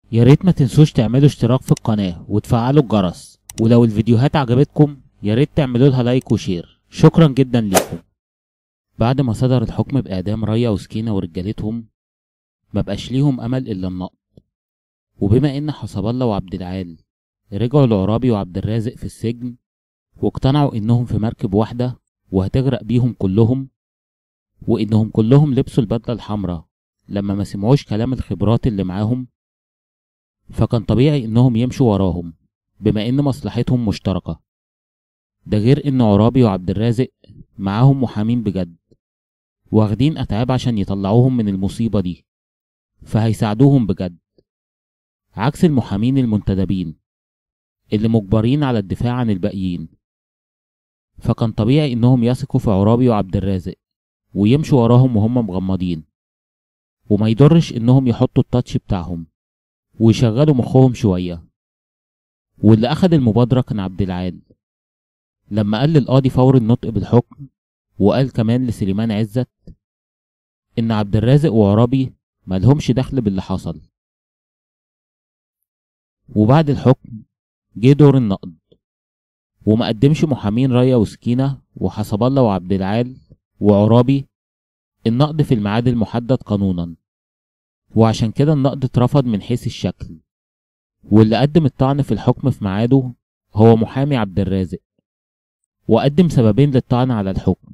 يا ريت ما تنسوش تعملوا اشتراك في القناة وتفعلوا الجرس، ولو الفيديوهات عجبتكم يا ريت تعملوا لها لايك وشير. شكرا جدا ليكم. بعد ما صدر الحكم بإعدام ريا وسكينة ورجالتهم، مبقاش ليهم أمل إلا النقد. وبما إن حسب الله وعبد العال رجعوا لعرابي وعبد الرازق في السجن، واقتنعوا إنهم في مركب واحدة وهتغرق بيهم كلهم، وإنهم كلهم لبسوا البدلة الحمراء لما ما سمعوش كلام الخبرات اللي معاهم، فكان طبيعي إنهم يمشوا وراهم بما إن مصلحتهم مشتركة. ده غير إن عرابي وعبد الرازق معاهم محامين بجد، واخدين أتعاب عشان يطلعوهم من المصيبة دي، فهيساعدوهم بجد، عكس المحامين المنتدبين اللي مجبرين على الدفاع عن الباقيين. فكان طبيعي إنهم يثقوا في عرابي وعبد الرازق ويمشوا وراهم وهم مغمضين، وما يضرش إنهم يحطوا التاتش بتاعهم ويشغلوا مخهم شوية. واللي أخد المبادرة كان عبد العال، لما قال للقاضي فور النطق بالحكم، وقال كمان لسليمان عزت إن عبد الرازق وعرابي مالهمش دخل باللي حصل. وبعد الحكم جه دور النقد، وما قدمش محامين ريا وسكينة وحسب الله وعبد العال وعرابي النقد في الميعاد المحدد قانونا، وعشان كده النقد اترفض من حيث الشكل. واللي قدم الطعن في الحكم في ميعاده هو محامي عبد الرازق، وقدم سببين للطعن على الحكم.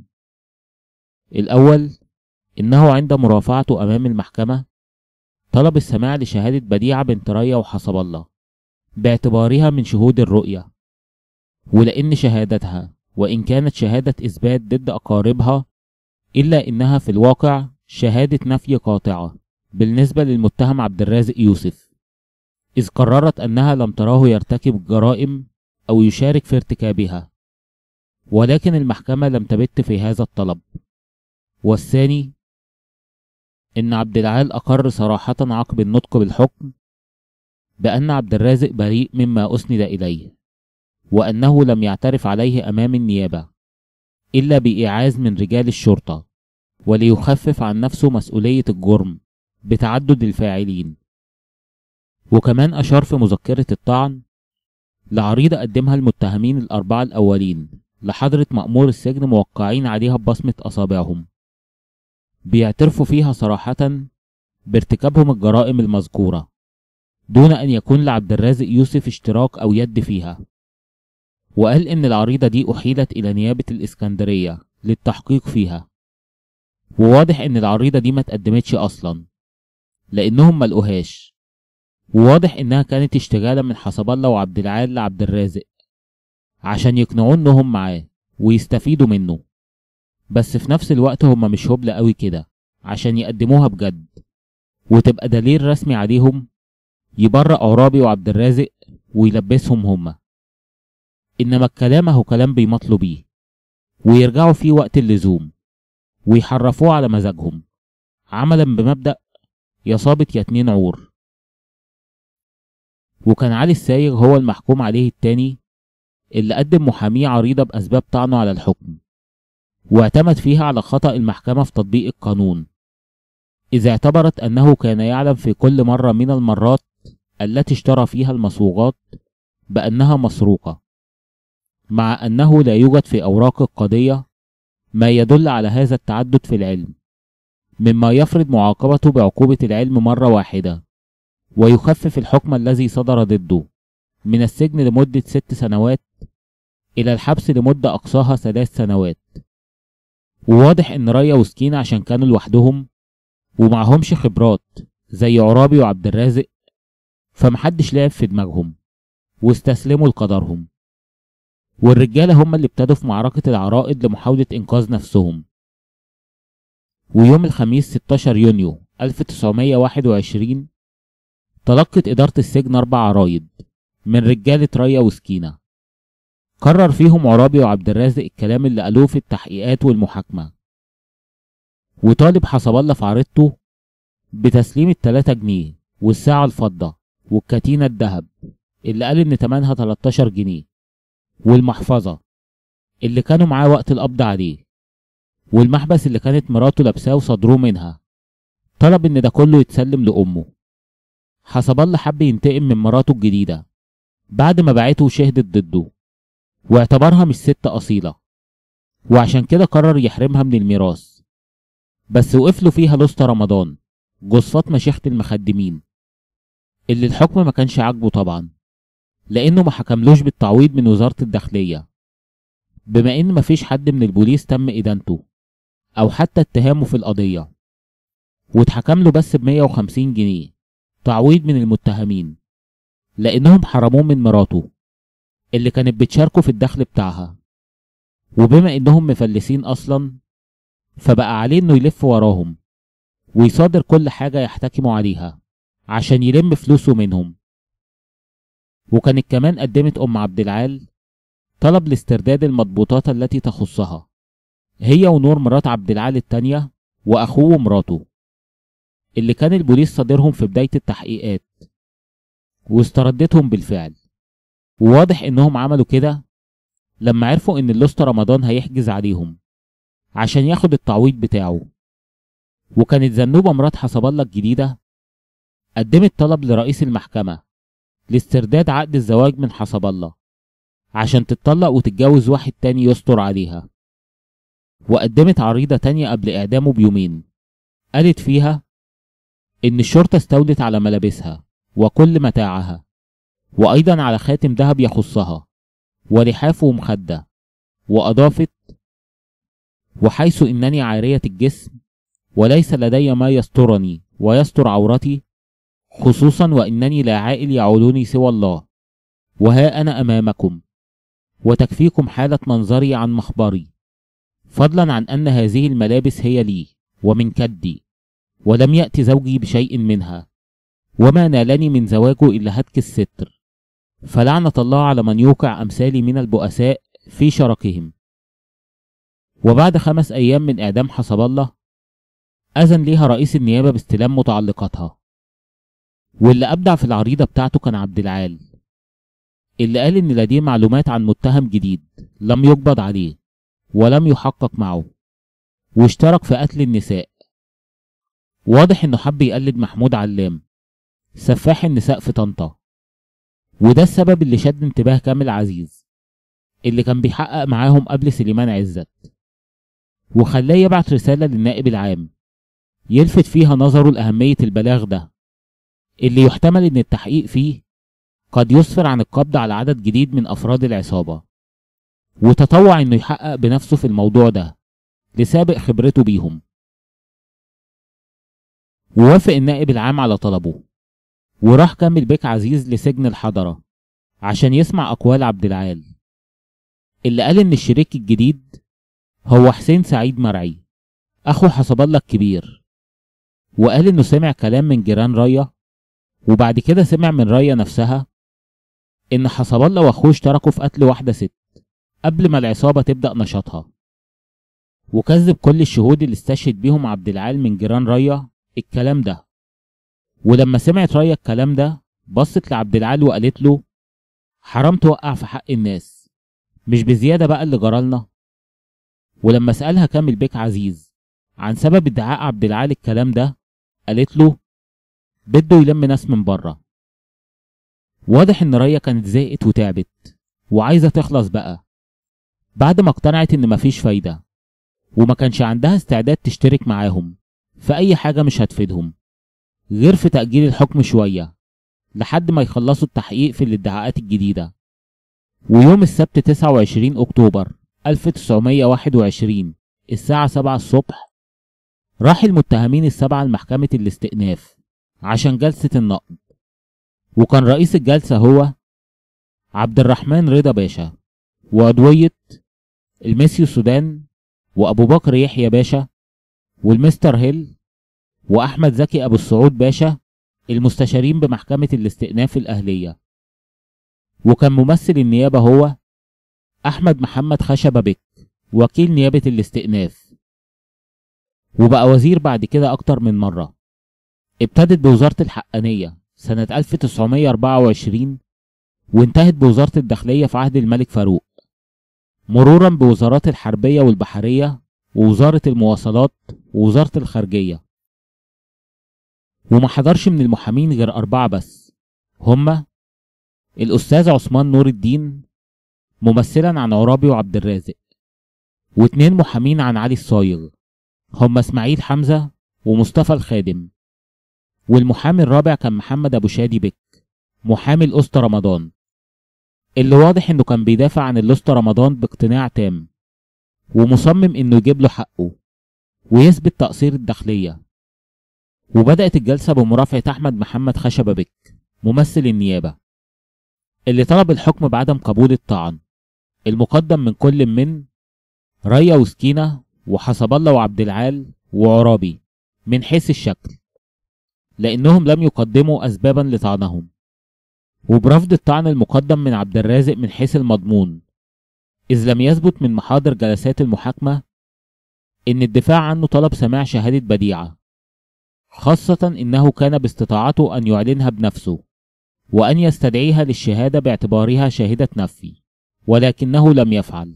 الأول إنه عند مرافعته أمام المحكمة طلب السماع لشهادة بديعة بنت ريا وحسب الله باعتبارها من شهود الرؤية، ولأن شهادتها وإن كانت شهادة إثبات ضد أقاربها إلا إنها في الواقع شهادة نفي قاطعة بالنسبة للمتهم عبد الرازق يوسف، إذ قررت أنها لم تراه يرتكب جرائم أو يشارك في ارتكابها، ولكن المحكمة لم تبت في هذا الطلب. والثاني إن عبد العال أقر صراحة عقب النطق بالحكم بأن عبد الرازق بريء مما أسند إليه، وأنه لم يعترف عليه أمام النيابة إلا بإيعاز من رجال الشرطة وليخفف عن نفسه مسؤولية الجرم بتعدد الفاعلين. وكمان أشار في مذكرة الطعن لعريضة قدمها المتهمين الأربعة الأولين لحضرة مأمور السجن موقعين عليها ببصمة أصابعهم، بيعترفوا فيها صراحة بارتكابهم الجرائم المذكورة دون أن يكون لعبد الرازق يوسف اشتراك أو يد فيها. وقال إن العريضة دي أحيلت إلى نيابة الإسكندرية للتحقيق فيها، وواضح إن العريضة دي ما تقدمتش أصلا لأنهم ملقوهاش، وواضح إنها كانت اشتغالة من حسب الله وعبد العال لعبد الرازق عشان يقنعوه إنهم معاه ويستفيدوا منه، بس في نفس الوقت هما مش هبل قوي كده عشان يقدموها بجد وتبقى دليل رسمي عليهم يبرأ عرابي وعبد الرازق ويلبسهم هما. إنما الكلام هو كلام بيمطلوا بيه ويرجعوا فيه وقت اللزوم ويحرفوه على مزاجهم، عملا بمبدأ يا صابت يا اتنين عور. وكان علي السايغ هو المحكوم عليه التاني اللي قدم محاميه عريضة بأسباب طعنه على الحكم، واعتمد فيها على خطأ المحكمة في تطبيق القانون، إذا اعتبرت أنه كان يعلم في كل مرة من المرات التي اشترى فيها المصوغات بأنها مسروقة، مع أنه لا يوجد في أوراق القضية ما يدل على هذا التعدد في العلم، مما يفرض معاقبته بعقوبة العلم مرة واحدة، ويخفف الحكم الذي صدر ضده من السجن لمدة 6 سنوات إلى الحبس لمدة أقصاها 3 سنوات. وواضح إن ريا وسكينة عشان كانوا لوحدهم ومعهمش خبرات زي عرابي وعبد الرازق، فمحدش لعب في دماغهم واستسلموا لقدرهم، والرجالة هم اللي ابتدوا في معركة العرائض لمحاولة إنقاذ نفسهم. ويوم الخميس 16 يونيو 1921 تلقت إدارة السجن 4 عرايض من رجالة ريا وسكينة، قرر فيهم عرابي وعبد الرازق الكلام اللي قالوه في التحقيقات والمحاكمة، وطالب حسب الله في عريضته بتسليم 3 جنيه والساعة الفضة والكتينة الذهب اللي قال إن تمنها 13 جنيه، والمحفظة اللي كانوا معاه وقت القبض عليه، والمحبس اللي كانت مراته لابساه وصدروه منها. طلب إن ده كله يتسلم لأمه. حسب الله حب ينتقم من مراته الجديدة بعد ما باعته وشهدت ضده، واعتبرها مش ست أصيلة، وعشان كده قرر يحرمها من الميراث. بس وقف له فيها لسطى رمضان جثات مشيخة المخدمين، اللي الحكم ما كانش عاجبه طبعا، لأنه ما حكملوش بالتعويض من وزارة الداخلية، بما إن مفيش حد من البوليس تم إدانته أو حتى اتهامه في القضية، واتحكم له بس ب150 جنيه تعويض من المتهمين، لأنهم حرموه من مراته اللي كانت بتشاركه في الدخل بتاعها، وبما إنهم مفلسين أصلا فبقى عليه إنه يلف وراهم ويصادر كل حاجة يحتكموا عليها عشان يلم فلوسه منهم. وكانت كمان قدمت أم عبد العال طلب لاسترداد المضبوطات التي تخصها، هي ونور مرات عبد العال التانية وأخوه ومراته، اللي كان البوليس صادرهم في بداية التحقيقات، واستردتهم بالفعل. وواضح إنهم عملوا كده لما عرفوا إن اللوسته رمضان هيحجز عليهم عشان ياخد التعويض بتاعه. وكانت زنوبة مرات حسب الله الجديدة قدمت طلب لرئيس المحكمة لاسترداد عقد الزواج من حسب الله عشان تتطلق وتتجوز واحد تاني يستر عليها. وقدمت عريضة تانية قبل إعدامه بيومين قالت فيها إن الشرطة استولت على ملابسها وكل متاعها، وأيضا على خاتم ذهب يخصها ولحاف ومخدة. وأضافت: وحيث إنني عارية الجسم وليس لدي ما يسترني ويستر عورتي، خصوصا وإنني لا عائل يعولني سوى الله، وها أنا أمامكم، وتكفيكم حالة منظري عن مخبري، فضلا عن أن هذه الملابس هي لي ومن كدي، ولم يأتي زوجي بشيء منها، وما نالني من زواجه إلا هتك الستر، فلعنة الله على من يوقع أمثالي من البؤساء في شركهم. وبعد 5 أيام من إعدام حسب الله أذن ليها رئيس النيابة باستلام متعلقاتها، واللي أبدع في العريضة بتاعته كان عبد العال، اللي قال إن لديه معلومات عن متهم جديد لم يقبض عليه ولم يحقق معه، واشترك في قتل النساء. واضح إنه حب يقلد محمود علام سفاح النساء في طنطا، وده السبب اللي شد انتباه كامل عزيز اللي كان بيحقق معاهم قبل سليمان عزت، وخلاه يبعت رسالة للنائب العام يلفت فيها نظره لأهمية البلاغ ده، اللي يحتمل إن التحقيق فيه قد يسفر عن القبض على عدد جديد من أفراد العصابة، وتطوع إنه يحقق بنفسه في الموضوع ده لسابق خبرته بيهم. ووافق النائب العام على طلبه، وراح كامل بيك عزيز لسجن الحضرة عشان يسمع أقوال عبد العال، اللي قال إن الشريك الجديد هو حسين سعيد مرعي أخو حسب الله الكبير، وقال إنه سمع كلام من جيران رايا، وبعد كده سمع من رايا نفسها إن حسب الله وأخوه اشتركوا في قتل واحدة ست قبل ما العصابة تبدأ نشاطها. وكذب كل الشهود اللي استشهد بيهم عبد العال من جيران رايا الكلام ده. ولما سمعت رايا الكلام ده بصت لعبد العال وقالت له: حرام توقع في حق الناس، مش بزيادة بقى اللي جرالنا؟ ولما سألها كامل بيك عزيز عن سبب ادعاء عبد العال الكلام ده قالت له: بده يلم ناس من بره. واضح ان رايا كانت زهقت وتعبت وعايزة تخلص بقى بعد ما اقتنعت ان مفيش فايدة، وما كانش عندها استعداد تشترك معاهم في اي حاجة مش هتفيدهم غير في تأجيل الحكم شوية لحد ما يخلصوا التحقيق في الادعاءات الجديدة. ويوم السبت 29 أكتوبر 1921 الساعة 7 الصبح راح المتهمين ال7 لمحكمة الاستئناف عشان جلسة النقض، وكان رئيس الجلسة هو عبد الرحمن رضا باشا، وعضوية المسيو سودان، وأبو بكر يحيى باشا، والمستر هيل، وأحمد زكي أبو السعود باشا، المستشارين بمحكمة الاستئناف الأهلية. وكان ممثل النيابة هو أحمد محمد خشبة بك وكيل نيابة الاستئناف، وبقى وزير بعد كده أكتر من مرة. ابتدت بوزارة الحقانية سنة 1924 وانتهت بوزارة الداخلية في عهد الملك فاروق، مرورا بوزارات الحربية والبحرية ووزارة المواصلات ووزارة الخارجية. وما حضرش من المحامين غير 4 بس، هما الأستاذ عثمان نور الدين ممثلا عن عرابي وعبد الرازق، و2 محامين عن علي الصايغ هما اسماعيل حمزة ومصطفى الخادم، والمحامي الرابع كان محمد أبو شادي بك محامي الأسطى رمضان، اللي واضح انه كان بيدافع عن الأسطى رمضان باقتناع تام، ومصمم انه يجيب له حقه ويثبت تقصير الداخلية. وبدأت الجلسة بمرافعة أحمد محمد خشبة بك ممثل النيابة، اللي طلب الحكم بعدم قبول الطعن المقدم من كل من ريا وسكينة وحسب الله وعبد العال وعرابي من حيث الشكل، لأنهم لم يقدموا أسبابا لطعنهم، وبرفض الطعن المقدم من عبد الرازق من حيث المضمون، إذ لم يثبت من محاضر جلسات المحاكمة إن الدفاع عنه طلب سماع شهادة بديعة، خاصة إنه كان باستطاعته أن يعلنها بنفسه وأن يستدعيها للشهادة باعتبارها شاهدة نفي، ولكنه لم يفعل.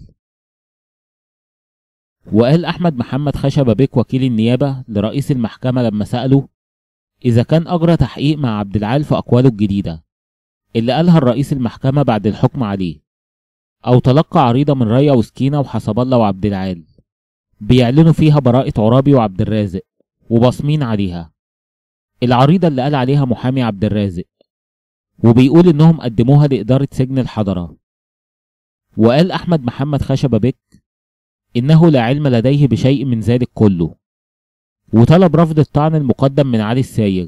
وقال أحمد محمد خشبة بك وكيل النيابة لرئيس المحكمة لما سأله إذا كان أجرى تحقيق مع عبد العال في أقواله الجديدة اللي قالها الرئيس المحكمة بعد الحكم عليه، أو تلقى عريضة من ريا وسكينة وحسب الله وعبد العال بيعلنوا فيها براءة عرابي وعبد الرازق وبصمين عليها، العريضة اللي قال عليها محامي عبد الرازق، وبيقول إنهم قدموها لإدارة سجن الحضرة. وقال أحمد محمد خشبة بك إنه لا علم لديه بشيء من ذلك كله، وطلب رفض الطعن المقدم من علي السايغ،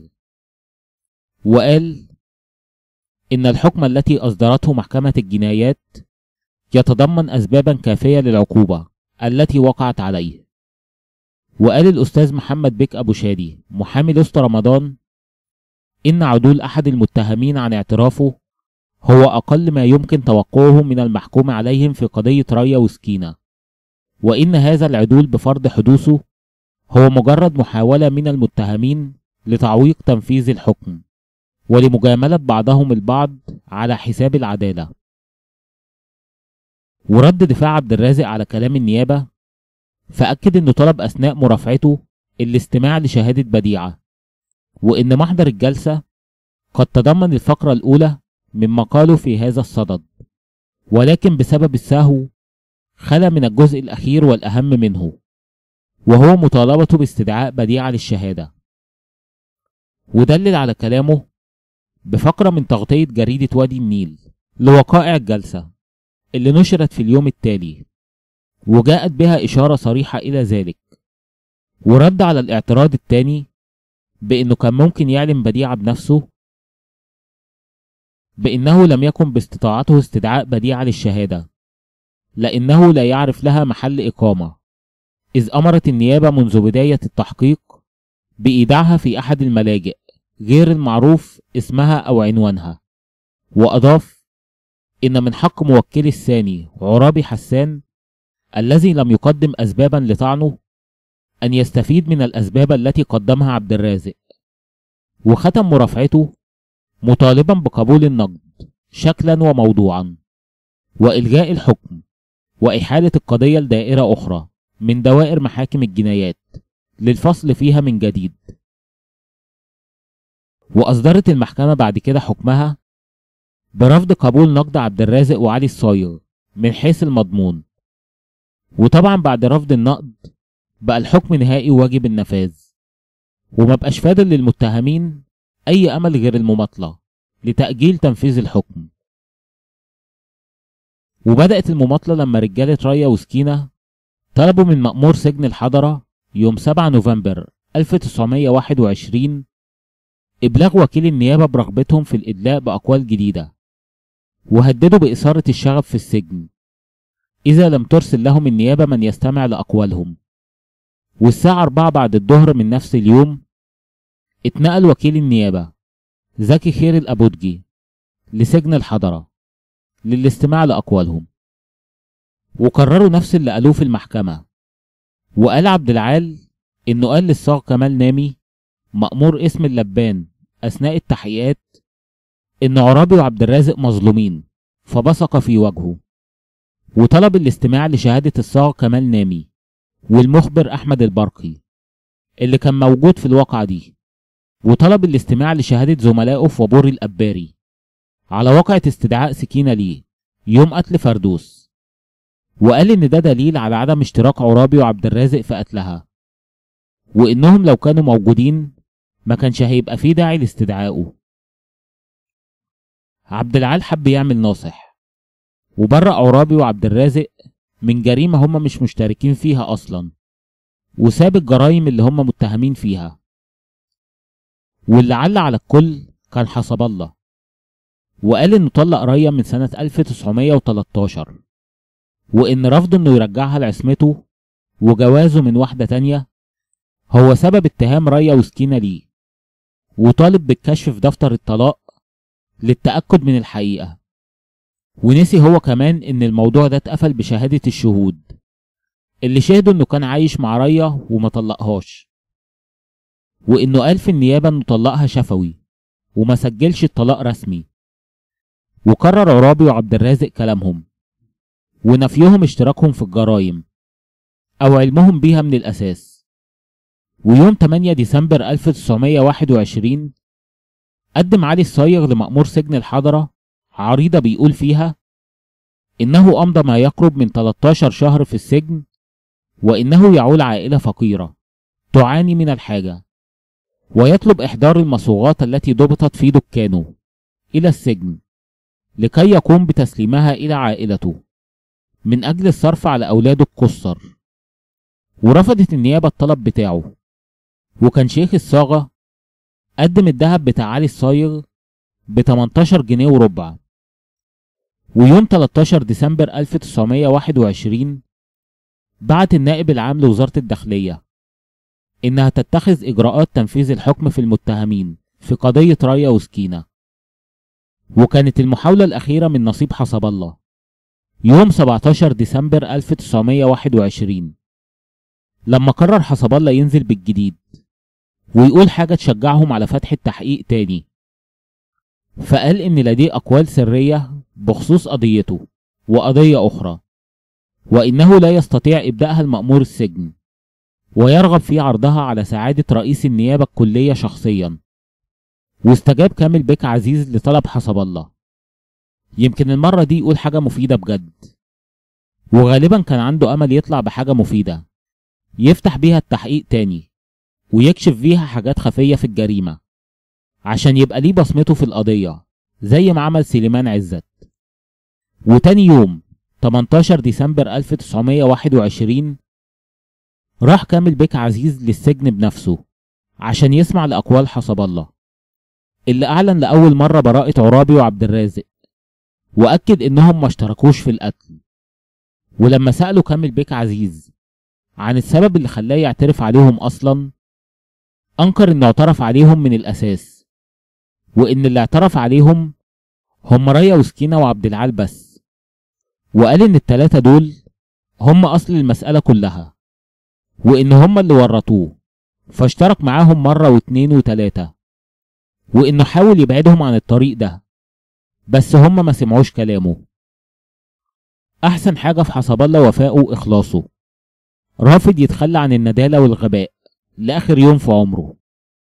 وقال إن الحكم التي أصدرته محكمة الجنايات يتضمن أسبابا كافية للعقوبة التي وقعت عليه. وقال الأستاذ محمد بك أبو شادي محامي الأسطى رمضان إن عدول أحد المتهمين عن اعترافه هو أقل ما يمكن توقعه من المحكوم عليهم في قضية ريا وسكينة، وإن هذا العدول بفرض حدوثه هو مجرد محاولة من المتهمين لتعويق تنفيذ الحكم ولمجاملة بعضهم البعض على حساب العدالة. ورد دفاع عبد الرازق على كلام النيابة، فأكد إنه طلب أثناء مرافعته الاستماع لشهادة بديعة، وإن محضر الجلسة قد تضمن الفقرة الأولى من مقاله في هذا الصدد، ولكن بسبب السهو خلا من الجزء الأخير والأهم منه، وهو مطالبته باستدعاء بديعة للشهادة. ودلل على كلامه بفقرة من تغطية جريدة وادي النيل لوقائع الجلسة اللي نشرت في اليوم التالي، وجاءت بها إشارة صريحة إلى ذلك، ورد على الاعتراض الثاني بأنه كان ممكن يعلن بديعة بنفسه بأنه لم يكن باستطاعته استدعاء بديعة للشهادة لأنه لا يعرف لها محل إقامة، إذ أمرت النيابة منذ بداية التحقيق بإيداعها في أحد الملاجئ غير المعروف اسمها أو عنوانها. وأضاف إن من حق موكلي الثاني عرابي حسان الذي لم يقدم أسبابا لطعنه أن يستفيد من الأسباب التي قدمها عبد الرازق. وختم مرافعته مطالبا بقبول النقد شكلا وموضوعا وإلغاء الحكم وإحالة القضية لدائرة أخرى من دوائر محاكم الجنايات للفصل فيها من جديد. وأصدرت المحكمة بعد كده حكمها برفض قبول نقد عبد الرازق وعلي الصايغ من حيث المضمون. وطبعا بعد رفض النقد بقى الحكم نهائي واجب النفاذ، وما بقاش فاضل للمتهمين أي أمل غير المماطلة لتأجيل تنفيذ الحكم. وبدأت المماطلة لما رجالة ريا وسكينة طلبوا من مأمور سجن الحضرة يوم 7 نوفمبر 1921 إبلاغ وكيل النيابة برغبتهم في الإدلاء بأقوال جديدة، وهددوا بإثارة الشغب في السجن إذا لم ترسل لهم النيابة من يستمع لأقوالهم. والساعة 4 بعد الظهر من نفس اليوم اتنقل وكيل النيابة زكي خير الأبودجي لسجن الحضرة للاستماع لأقوالهم، وكرروا نفس اللي قالوه في المحكمة. وقال عبد العال إنه قال للصاغ كمال نامي مأمور اسم اللبان أثناء التحقيقات إن عرابي وعبد الرازق مظلومين، فبصق في وجهه، وطلب الاستماع لشهادة الصاغ كمال نامي والمخبر أحمد البرقي اللي كان موجود في الواقعة دي، وطلب الاستماع لشهادة زملائه في وابور الأباري على واقعة استدعاء سكينة ليه يوم قتل فردوس، وقال إن ده دليل على عدم اشتراك عرابي وعبد الرازق في قتلها، وإنهم لو كانوا موجودين ما كانش هيبقى فيه داعي لاستدعائه. عبد العال حب يعمل ناصح وبرأ عرابي وعبد الرازق من جريمة هم مش مشتركين فيها أصلا، وساب الجرايم اللي هم متهمين فيها. واللي عل على الكل كان حسب الله، وقال إنه طلق ريا من سنة 1913، وإن رفضه إنه يرجعها لعصمته وجوازه من واحدة تانية هو سبب اتهام ريا وسكينة ليه، وطالب بالكشف في دفتر الطلاق للتأكد من الحقيقة. ونسي هو كمان إن الموضوع ده اتقفل بشهادة الشهود اللي شهدوا إنه كان عايش مع ريا وما طلقهاش، وإنه قال في النيابة إنه طلقها شفوي وما سجلش الطلاق رسمي. وكرر عرابي وعبد الرازق كلامهم ونفيهم اشتراكهم في الجرائم أو علمهم بيها من الأساس. ويوم 8 ديسمبر 1921 قدم علي الصايغ لمأمور سجن الحضرة عريضة بيقول فيها إنه أمضى ما يقرب من 13 شهر في السجن، وإنه يعول عائلة فقيرة تعاني من الحاجة، ويطلب إحضار المصوغات التي ضبطت في دكانه إلى السجن لكي يقوم بتسليمها إلى عائلته من أجل الصرف على أولاده القُصّر. ورفضت النيابة الطلب بتاعه، وكان شيخ الصاغة قدم الذهب بتاع علي الصايغ ب18 جنيه وربع. ويوم 13 ديسمبر 1921 بعت النائب العام لوزارة الداخلية إنها تتخذ إجراءات تنفيذ الحكم في المتهمين في قضية ريا وسكينة. وكانت المحاولة الأخيرة من نصيب حسب الله يوم 17 ديسمبر 1921 لما قرر حسب الله ينزل بالجديد ويقول حاجة تشجعهم على فتح التحقيق تاني. فقال إن لديه أقوال سرية بخصوص قضيته وقضية أخرى، وإنه لا يستطيع إبداءها المأمور السجن، ويرغب في عرضها على سعادة رئيس النيابة الكلية شخصيا. واستجاب كامل بيك عزيز لطلب حسب الله، يمكن المرة دي يقول حاجة مفيدة بجد، وغالبا كان عنده أمل يطلع بحاجة مفيدة يفتح بيها التحقيق تاني ويكشف بيها حاجات خفية في الجريمة عشان يبقى ليه بصمته في القضية زي ما عمل سليمان عزت. وتاني يوم 18 ديسمبر 1921 راح كامل بيك عزيز للسجن بنفسه عشان يسمع لأقوال حسب الله اللي أعلن لأول مرة براءة عرابي وعبد الرازق، وأكد إنهم ما اشتركوش في القتل. ولما سألوا كامل بيك عزيز عن السبب اللي خلاه يعترف عليهم أصلا، أنكر إنه اعترف عليهم من الأساس، وإن اللي اعترف عليهم هم ريا وسكينة وعبد العال بس، وقال إن التلاتة دول هم أصل المسألة كلها، وإن هم اللي ورطوه فاشترك معاهم مرة واتنين وتلاتة، وإنه حاول يبعدهم عن الطريق ده بس هم ما سمعوش كلامه. أحسن حاجة في حسب الله وفائه وإخلاصه، رافض يتخلى عن الندالة والغباء لآخر يوم في عمره.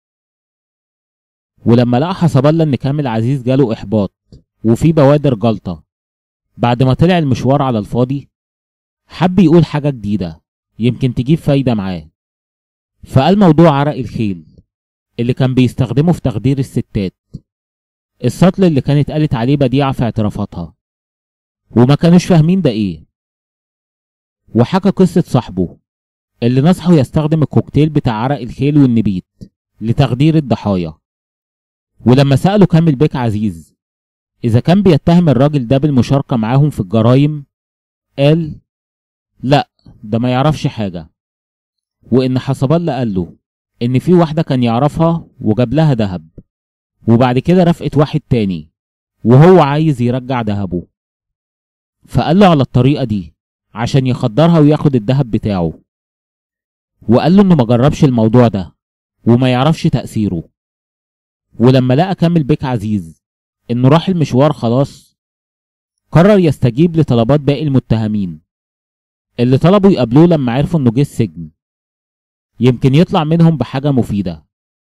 ولما لقى حسب الله إن كامل عزيز جاله إحباط وفي بوادر جلطة بعد ما طلع المشوار على الفاضي، حب يقول حاجة جديدة يمكن تجيب فايدة معاه. فقال موضوع عرق الخيل اللي كان بيستخدمه في تخدير الستات، السطل اللي كانت قالت عليه بديعة في اعترافاتها وما كانوش فاهمين ده ايه. وحكى قصة صاحبه اللي نصحه يستخدم الكوكتيل بتاع عرق الخيل والنبيت لتخدير الضحايا. ولما سأله كامل بيك عزيز إذا كان بيتهم الراجل ده بالمشاركة معاهم في الجرايم، قال لا ده ما يعرفش حاجة، وإن حسب الله قال له إن في واحدة كان يعرفها وجاب لها دهب، وبعد كده رفقت واحد تاني وهو عايز يرجع دهبه، فقال له على الطريقة دي عشان يخدرها وياخد الدهب بتاعه. وقال له إنه ما جربش الموضوع ده وما يعرفش تأثيره. ولما لقى كامل بيك عزيز إنه راح المشوار خلاص، قرر يستجيب لطلبات باقي المتهمين اللي طلبوا يقابلوه لما عرفوا إنه جه السجن، يمكن يطلع منهم بحاجة مفيدة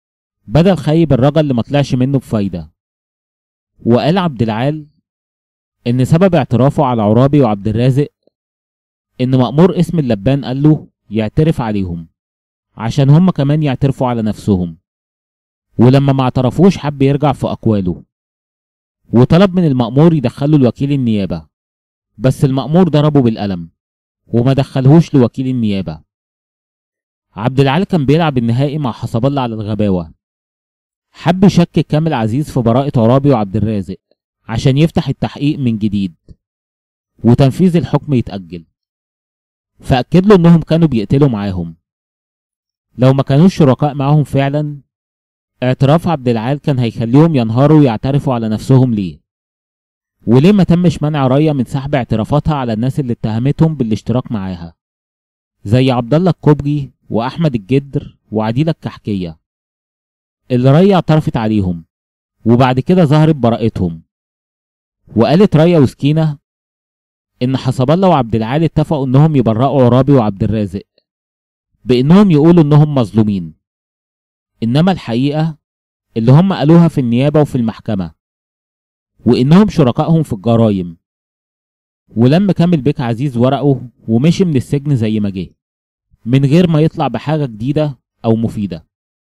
بدل خيب الرجا اللي مطلعش منه بفايدة. وقال عبد العال إن سبب اعترافه على عرابي وعبد الرازق إن مأمور اسم اللبان قال له يعترف عليهم عشان هم كمان يعترفوا على نفسهم، ولما ما اعترفوش حب يرجع في أقواله، وطلب من المأمور يدخله لوكيل النيابة، بس المأمور ضربه بالقلم وما دخلهوش لوكيل النيابة. عبد العال كان بيلعب النهائي مع حسب الله على الغباوة، حب يشكك كامل عزيز في براءة عرابي وعبد الرازق عشان يفتح التحقيق من جديد وتنفيذ الحكم يتأجل، فأكد له إنهم كانوا بيقتلوا معاهم. لو ما كانوش شركاء معاهم فعلا، اعتراف عبد العال كان هيخليهم ينهاروا ويعترفوا على نفسهم ليه، وليه ما تمش منع ريا من سحب اعترافاتها على الناس اللي اتهمتهم بالاشتراك معاها، زي عبد الله الكوبري وأحمد الجدر وعديلة الكحكية اللي ريا اعترفت عليهم وبعد كده ظهرت براءتهم. وقالت ريا وسكينة إن حسب الله وعبد العال اتفقوا إنهم يبرئوا عرابي وعبد الرازق بإنهم يقولوا إنهم مظلومين، إنما الحقيقة اللي هم قالوها في النيابة وفي المحكمة، وإنهم شركائهم في الجرايم. ولم كامل بيك عزيز ورقه ومشي من السجن زي ما جه من غير ما يطلع بحاجة جديدة أو مفيدة.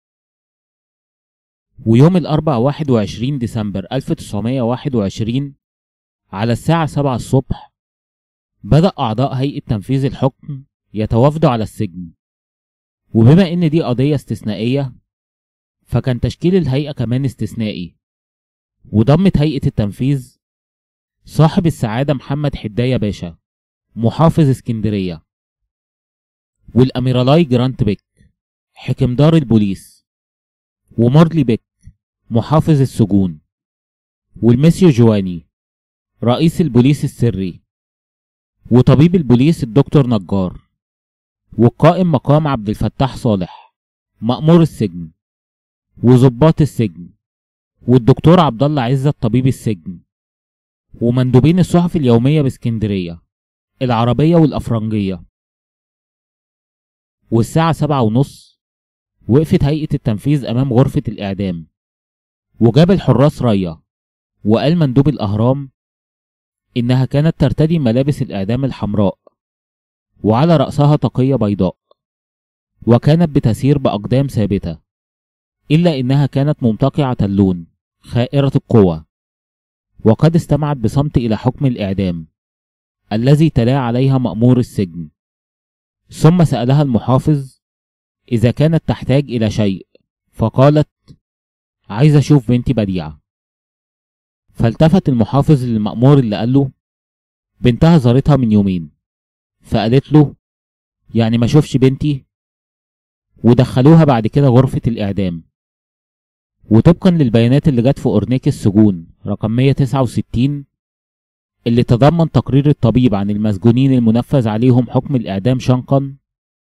ويوم الأربع 21 ديسمبر 1921 على الساعة 7 الصبح بدأ أعضاء هيئة تنفيذ الحكم يتوافدوا على السجن، وبما إن دي قضية استثنائية فكان تشكيل الهيئة كمان استثنائي، وضمت هيئة التنفيذ صاحب السعادة محمد حداية باشا محافظ اسكندرية، والأميرالاي جرانت بيك حكمدار البوليس، ومارلي بيك محافظ السجون، والمسيو جواني رئيس البوليس السري، وطبيب البوليس الدكتور نجار، والقائم مقام عبد الفتاح صالح مأمور السجن، وضباط السجن، والدكتور عبد الله عزت طبيب السجن، ومندوبين الصحف اليومية باسكندرية العربية والأفرنجية. والساعة 7:30 وقفت هيئة التنفيذ أمام غرفة الإعدام، وجاب الحراس ريا، وقال مندوب الأهرام إنها كانت ترتدي ملابس الإعدام الحمراء وعلى رأسها طاقية بيضاء، وكانت بتسير بأقدام ثابتة، إلا إنها كانت ممتقعة اللون خائرة القوة، وقد استمعت بصمت إلى حكم الإعدام الذي تلا عليها مأمور السجن. ثم سألها المحافظ إذا كانت تحتاج إلى شيء، فقالت عايز أشوف بنتي بديعة. فالتفت المحافظ للمأمور اللي قال له بنتها زارتها من يومين، فقالت له يعني ما شوفش بنتي؟ ودخلوها بعد كده غرفة الإعدام. وطبقا للبيانات اللي جت في أورنيك السجون رقم 169 اللي تضمن تقرير الطبيب عن المسجونين المنفذ عليهم حكم الإعدام شنقا،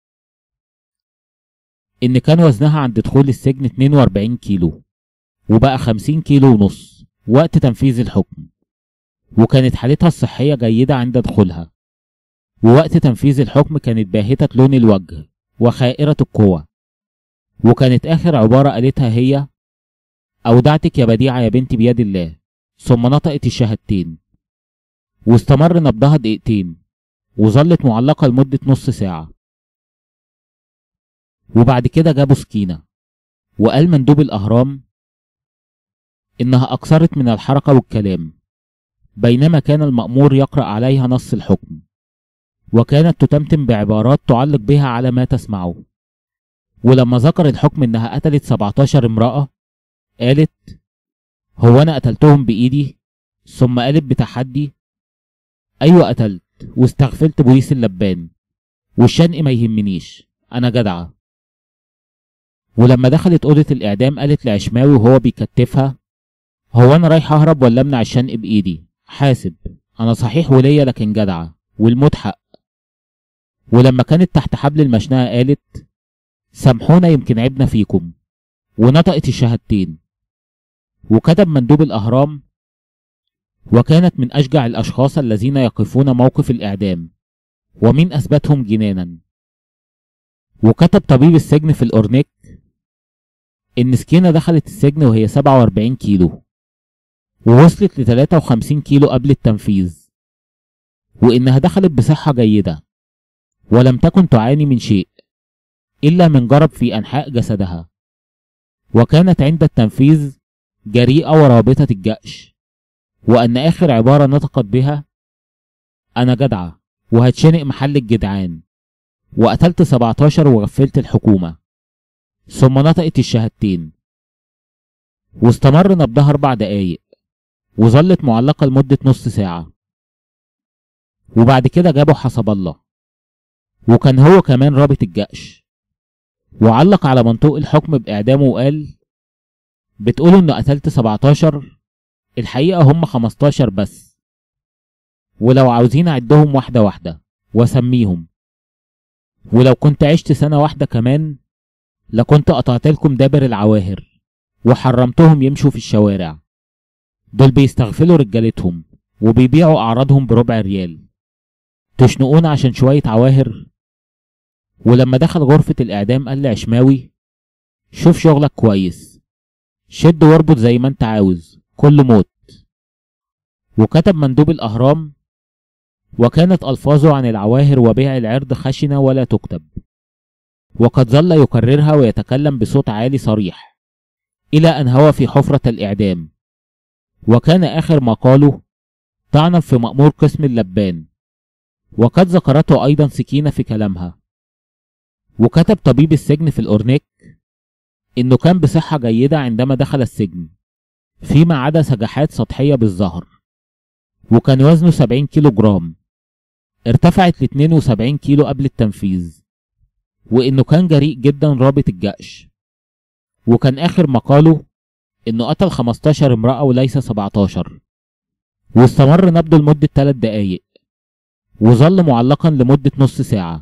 إن كان وزنها عند دخول السجن 42 كيلو وبقى 50 كيلو ونص وقت تنفيذ الحكم، وكانت حالتها الصحية جيدة عند دخولها، ووقت تنفيذ الحكم كانت باهتة لون الوجه وخائرة القوة، وكانت آخر عبارة قالتها هي أودعتك يا بديعة يا بنتي بيد الله، ثم نطقت الشهادتين، واستمر نبضها دقيقتين وظلت معلقة لمدة نص ساعة. وبعد كده جابوا سكينة، وقال مندوب الأهرام إنها أكثرت من الحركة والكلام بينما كان المأمور يقرأ عليها نص الحكم، وكانت تتمتم بعبارات تعلق بها على ما تسمعه. ولما ذكر الحكم إنها قتلت 17 امرأة قالت هو أنا قتلتهم بإيدي؟ ثم قالت بتحدي أيوة قتلت واستغفلت بوليس اللبان، والشنق ما يهمنيش أنا جدعة. ولما دخلت أوضة الإعدام قالت لعشماوي وهو بيكتفها هو أنا رايح أهرب ولا أمنع الشنق بإيدي؟ حاسب، أنا صحيح وليا لكن جدعة والموت حق. ولما كانت تحت حبل المشنقة قالت سامحونا يمكن عيبنا فيكم، ونطقت الشهادتين. وكتب مندوب الأهرام وكانت من أشجع الأشخاص الذين يقفون موقف الإعدام ومن أثبتهم جنانا. وكتب طبيب السجن في الأورنيك إن سكينة دخلت السجن وهي 47 كيلو، ووصلت ل 53 كيلو قبل التنفيذ، وإنها دخلت بصحة جيدة ولم تكن تعاني من شيء إلا من جرب في أنحاء جسدها، وكانت عند التنفيذ جريئة ورابطة الجأش، وأن آخر عبارة نطقت بها: أنا جدعة وهتشنق محل الجدعان، وقتلت 17 وغفلت الحكومة. ثم نطقت الشهادتين، واستمر نبضها 4 دقايق، وظلت معلقة لمدة نص ساعة. وبعد كده جابوا حسب الله، وكان هو كمان رابط الجأش، وعلق على منطوق الحكم بإعدامه وقال: بتقولوا إنه قتلت 17، الحقيقة هم 15 بس، ولو عاوزين أعدهم واحدة واحدة وأسميهم، ولو كنت عشت سنة واحدة كمان لكنت قطعت لكم دابر العواهر وحرمتهم يمشوا في الشوارع. دول بيستغفلوا رجالتهم وبيبيعوا أعراضهم ب4 ريال، تشنقون عشان شوية عواهر. ولما دخل غرفة الإعدام قال لعشماوي: شوف شغلك كويس، شد واربط زي ما انت عاوز، كل موت. وكتب مندوب الأهرام: وكانت ألفاظه عن العواهر وبيع العرض خشنة ولا تكتب. وقد ظل يكررها ويتكلم بصوت عالي صريح إلى أن هوى في حفرة الإعدام. وكان آخر ما قاله طعنا في مأمور قسم اللبان، وقد ذكرته أيضا سكينة في كلامها. وكتب طبيب السجن في الأورنيك إنه كان بصحة جيدة عندما دخل السجن، فيما عدا سجحات سطحية بالظهر، وكان وزنه 70 كيلو جرام، ارتفعت ل 72 كيلو قبل التنفيذ، وإنه كان جريء جدا رابط الجأش. وكان آخر مقاله إنه قتل 15 امرأة وليس 17. واستمر نبضه لمدة 3 دقايق، وظل معلقا لمدة نص ساعة.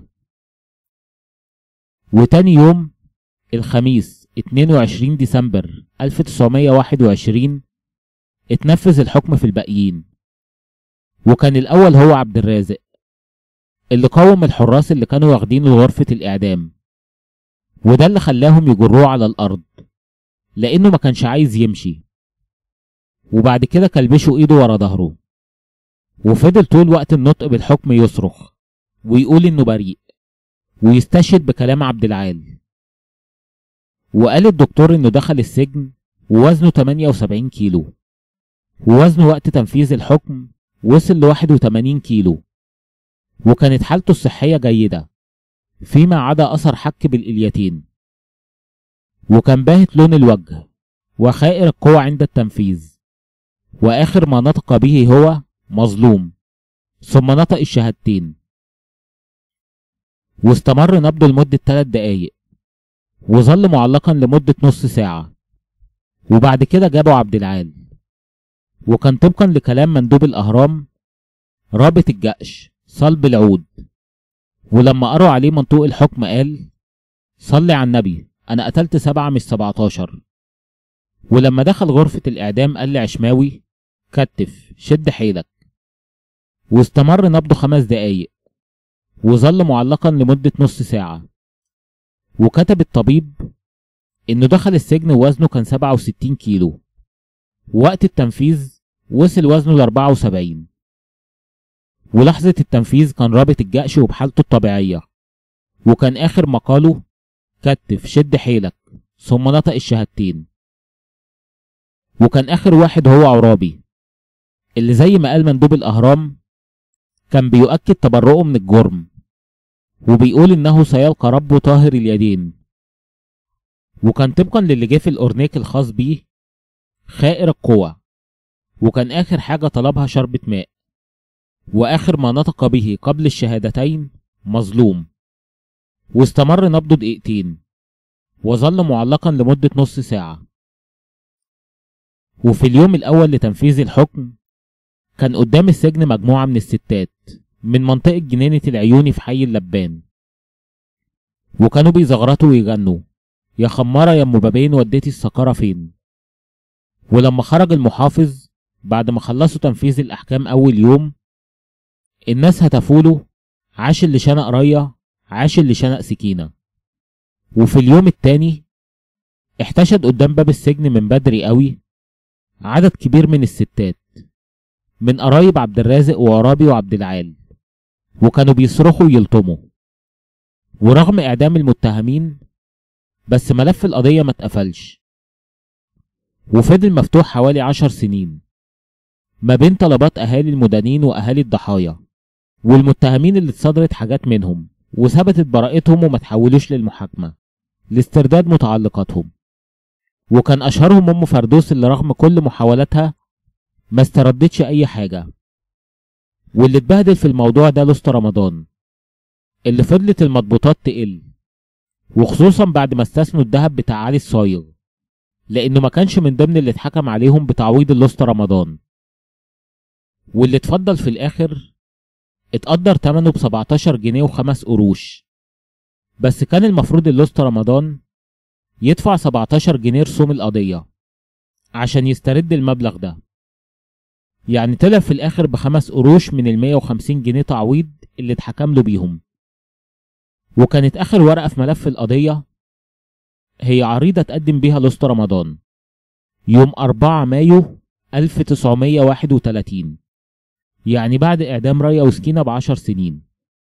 وتاني يوم الخميس 22 ديسمبر 1921 اتنفذ الحكم في الباقيين. وكان الأول هو عبد الرازق اللي قاوم الحراس اللي كانوا واخدينه لغرفة الإعدام، وده اللي خلاهم يجروه على الأرض لأنه ما كانش عايز يمشي. وبعد كده كلبشوا إيده ورا ظهره، وفضل طول وقت النطق بالحكم يصرخ ويقول إنه بريء ويستشهد بكلام عبد العال. وقال الدكتور إنه دخل السجن ووزنه 78 كيلو، ووزنه وقت تنفيذ الحكم وصل ل 81 كيلو، وكانت حالته الصحية جيدة فيما عدا أثر حك بالإليتين، وكان باهت لون الوجه وخائر القوة عند التنفيذ. وآخر ما نطق به هو مظلوم، ثم نطق الشهادتين. واستمر نبضه لمدة 3 دقايق، وظل معلقا لمدة نص ساعة. وبعد كده جابوا عبد العال، وكان طبقا لكلام مندوب الأهرام رابط الجأش صلب العود. ولما قروا عليه منطوق الحكم قال: صلي على النبي، أنا قتلت 7 مش 17. ولما دخل غرفة الإعدام قال لعشماوي: كتف، شد حيلك. واستمر نبضه 5 دقايق، وظل معلقا لمدة نص ساعة. وكتب الطبيب إنه دخل السجن ووزنه كان 67 كيلو، ووقت التنفيذ وصل وزنه ل 74. ولحظة التنفيذ كان رابط الجأش وبحالته الطبيعية، وكان آخر مقاله: كتف، شد حيلك، ثم نطق الشهادتين. وكان آخر واحد هو عرابي اللي زي ما قال مندوب الأهرام كان بيؤكد تبرؤه من الجرم، وبيقول إنه سيلقى ربه طاهر اليدين. وكان طبقا للي جه في الأورنيك الخاص بيه خائر القوة، وكان آخر حاجة طلبها شربة ماء. وآخر ما نطق به قبل الشهادتين مظلوم. واستمر نبضه 2 دقيقتين، وظل معلقا لمدة نص ساعة. وفي اليوم الأول لتنفيذ الحكم كان قدام السجن مجموعة من الستات من منطقة جنينة العيوني في حي اللبان، وكانوا بيزغرطوا ويغنوا: يا خمارة يا ام بابين وديتي السكارة فين. ولما خرج المحافظ بعد ما خلصوا تنفيذ الأحكام أول يوم، الناس هتفوله: عاش اللي شنق ريا، عاش اللي شنق سكينة. وفي اليوم التاني احتشد قدام باب السجن من بدري قوي عدد كبير من الستات من قرايب عبد الرازق وعرابي وعبد العال، وكانوا بيصرخوا ويلطموا. ورغم اعدام المتهمين بس ملف القضية ما اتقفلش، وفضل مفتوح حوالي 10 سنين ما بين طلبات اهالي المدانين واهالي الضحايا والمتهمين اللي اتصدرت حاجات منهم وثبتت براءتهم وما تحولوش للمحاكمة لاسترداد متعلقاتهم. وكان اشهرهم ام فردوس اللي رغم كل محاولاتها ما استردتش اي حاجة، واللي اتبهدل في الموضوع ده لسطى رمضان اللي فضلت المضبوطات تقل، وخصوصا بعد ما استثنوا الذهب بتاع علي الصايغ لانه ما كانش من ضمن اللي اتحكم عليهم بتعويض اللسطى رمضان، واللي اتفضل في الاخر اتقدر ثمنه ب 17 جنيه و5 قروش، بس كان المفروض اللسطى رمضان يدفع 17 جنيه رسوم القضية عشان يسترد المبلغ ده، يعني طلع في الاخر ب5 قروش من ال 150 جنيه تعويض اللي اتحكم له بيهم. وكانت اخر ورقة في ملف القضية هي عريضة تقدم بيها لسطى رمضان يوم 4 مايو 1931، يعني بعد اعدام ريا وسكينة ب10 سنين.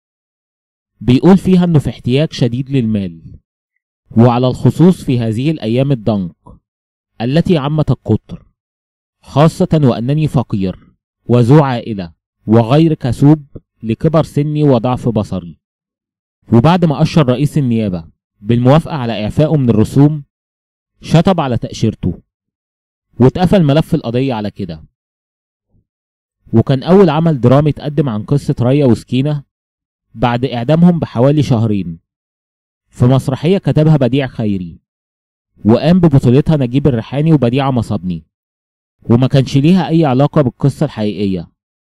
بيقول فيها انه في احتياج شديد للمال، وعلى الخصوص في هذه الايام الضنك التي عمت القطر، خاصة وانني فقير وذو عائلة وغير كسوب لكبر سني وضعف بصري. وبعد ما اشر رئيس النيابة بالموافقة على اعفائه من الرسوم شطب على تأشيرته واتقفل ملف القضية على كده. وكان اول عمل درامي اتقدم عن قصة ريا وسكينة بعد اعدامهم بحوالي شهرين في مسرحية كتبها بديع خيري، وقام ببطولتها نجيب الريحاني وبديعة مصابني، وما كانش ليها اي علاقة بالقصة الحقيقية.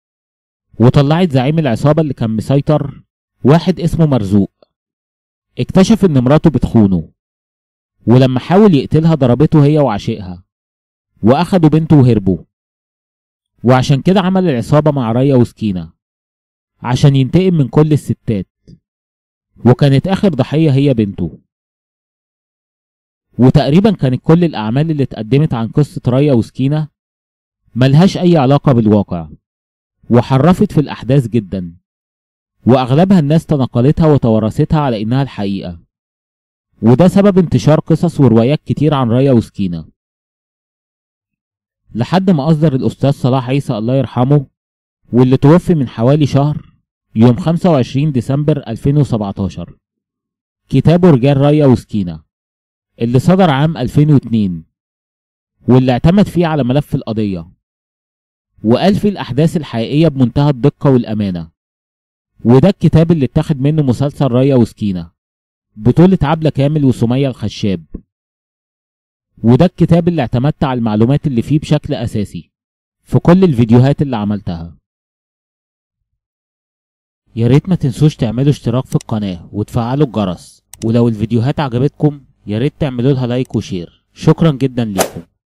وطلعت زعيم العصابة اللي كان مسيطر واحد اسمه مرزوق، اكتشف ان مراته بتخونه، ولما حاول يقتلها ضربته هي وعشيقها واخدوا بنته وهربوا. وعشان كده عمل العصابة مع ريا وسكينة عشان ينتقم من كل الستات، وكانت اخر ضحية هي بنته. وتقريبا كانت كل الاعمال اللي اتقدمت عن قصة ريا وسكينة ملهاش اي علاقة بالواقع، وحرفت في الاحداث جدا، واغلبها الناس تناقلتها وتوارثتها على انها الحقيقة، وده سبب انتشار قصص وروايات كتير عن ريا وسكينة، لحد ما اصدر الاستاذ صلاح عيسى الله يرحمه واللي توفي من حوالي شهر يوم 25 ديسمبر 2017 كتابه رجال ريا وسكينة اللي صدر عام 2002، واللي اعتمد فيه على ملف القضية وقال فيه الأحداث الحقيقية بمنتهى الدقة والأمانة. وده الكتاب اللي اتاخد منه مسلسل ريا وسكينة بطولة عبلة كامل وسمية الخشاب، وده الكتاب اللي اعتمدت على المعلومات اللي فيه بشكل أساسي في كل الفيديوهات اللي عملتها. يا ريت ما تنسوش تعملوا اشتراك في القناة وتفعلوا الجرس، ولو الفيديوهات عجبتكم يا ريت تعملوا لها لايك وشير. شكرا جدا ليكم.